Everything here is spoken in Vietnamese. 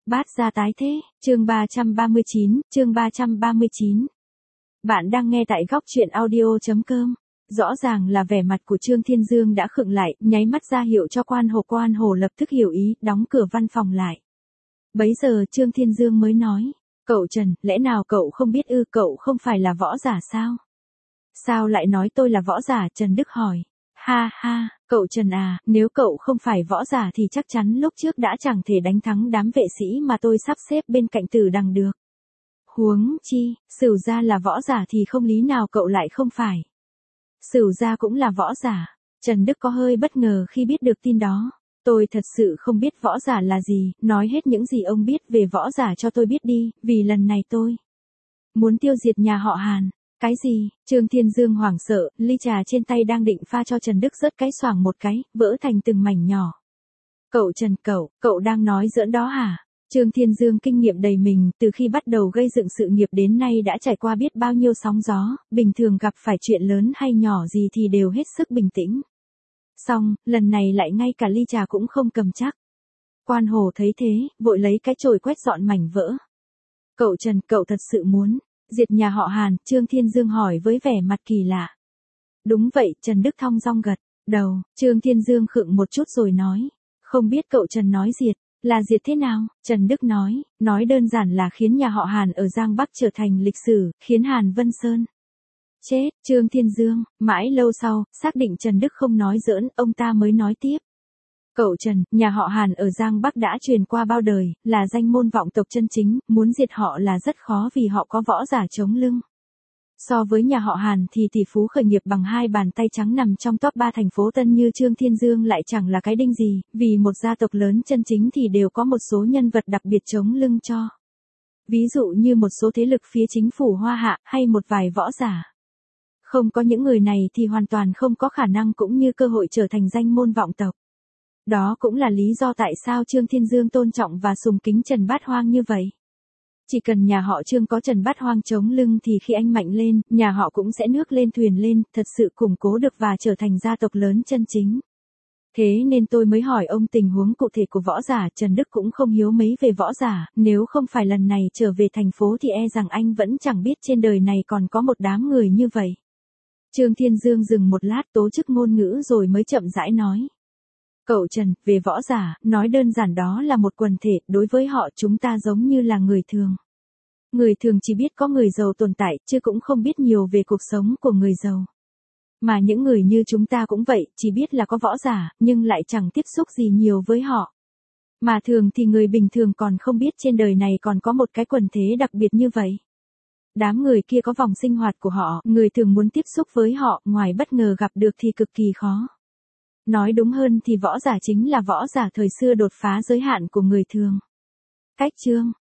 Bát gia tái thế, chương 339. Bạn đang nghe tại góc truyện audio.com. Rõ ràng là vẻ mặt của Trương Thiên Dương đã khựng lại, nháy mắt ra hiệu cho Quan Hồ lập tức hiểu ý, đóng cửa văn phòng lại. Bấy giờ Trương Thiên Dương mới nói, cậu Trần, lẽ nào cậu không biết ư, cậu không phải là võ giả sao? Sao lại nói tôi là võ giả? Trần Đức hỏi. Ha ha, cậu Trần à, nếu cậu không phải võ giả thì chắc chắn lúc trước đã chẳng thể đánh thắng đám vệ sĩ mà tôi sắp xếp bên cạnh Tử Đằng được. Huống chi, Sửu gia là võ giả thì không lý nào cậu lại không phải. Sửu gia cũng là võ giả. Trần Đức có hơi bất ngờ khi biết được tin đó. Tôi thật sự không biết võ giả là gì, nói hết những gì ông biết về võ giả cho tôi biết đi, vì lần này tôi muốn tiêu diệt nhà họ Hàn. Cái gì? Trương Thiên Dương hoảng sợ, ly trà trên tay đang định pha cho Trần Đức rớt cái xoảng một cái, vỡ thành từng mảnh nhỏ. Cậu Trần, cậu đang nói giỡn đó hả? Trương Thiên Dương kinh nghiệm đầy mình, từ khi bắt đầu gây dựng sự nghiệp đến nay đã trải qua biết bao nhiêu sóng gió, bình thường gặp phải chuyện lớn hay nhỏ gì thì đều hết sức bình tĩnh. Xong, lần này lại ngay cả ly trà cũng không cầm chắc. Quan Hồ thấy thế, vội lấy cái chổi quét dọn mảnh vỡ. Cậu Trần, cậu thật sự muốn diệt nhà họ Hàn? Trương Thiên Dương hỏi với vẻ mặt kỳ lạ. Đúng vậy, Trần Đức thong dong gật đầu. Trương Thiên Dương khựng một chút rồi nói, không biết cậu Trần nói diệt là diệt thế nào? Trần Đức nói đơn giản là khiến nhà họ Hàn ở Giang Bắc trở thành lịch sử, khiến Hàn Vân Sơn chết. Trương Thiên Dương, mãi lâu sau, xác định Trần Đức không nói giỡn, ông ta mới nói tiếp. Cậu Trần, nhà họ Hàn ở Giang Bắc đã truyền qua bao đời, là danh môn vọng tộc chân chính, muốn diệt họ là rất khó vì họ có võ giả chống lưng. So với nhà họ Hàn thì tỷ phú khởi nghiệp bằng hai bàn tay trắng nằm trong top 3 thành phố Tân như Trương Thiên Dương lại chẳng là cái đinh gì, vì một gia tộc lớn chân chính thì đều có một số nhân vật đặc biệt chống lưng cho. Ví dụ như một số thế lực phía chính phủ Hoa Hạ hay một vài võ giả. Không có những người này thì hoàn toàn không có khả năng cũng như cơ hội trở thành danh môn vọng tộc. Đó cũng là lý do tại sao Trương Thiên Dương tôn trọng và sùng kính Trần Bát Hoang như vậy. Chỉ cần nhà họ Trương có Trần Bát Hoang chống lưng thì khi anh mạnh lên, nhà họ cũng sẽ nước lên thuyền lên, thật sự củng cố được và trở thành gia tộc lớn chân chính. Thế nên tôi mới hỏi ông tình huống cụ thể của võ giả. Trần Đức cũng không hiếu mấy về võ giả, nếu không phải lần này trở về thành phố thì e rằng anh vẫn chẳng biết trên đời này còn có một đám người như vậy. Trương Thiên Dương dừng một lát tố chức ngôn ngữ rồi mới chậm rãi nói. Cậu Trần, về võ giả, nói đơn giản đó là một quần thể, đối với họ chúng ta giống như là người thường. Người thường chỉ biết có người giàu tồn tại, chứ cũng không biết nhiều về cuộc sống của người giàu. Mà những người như chúng ta cũng vậy, chỉ biết là có võ giả, nhưng lại chẳng tiếp xúc gì nhiều với họ. Mà thường thì người bình thường còn không biết trên đời này còn có một cái quần thể đặc biệt như vậy. Đám người kia có vòng sinh hoạt của họ, người thường muốn tiếp xúc với họ, ngoài bất ngờ gặp được thì cực kỳ khó. Nói đúng hơn thì võ giả chính là võ giả thời xưa đột phá giới hạn của người thường. Cách Trương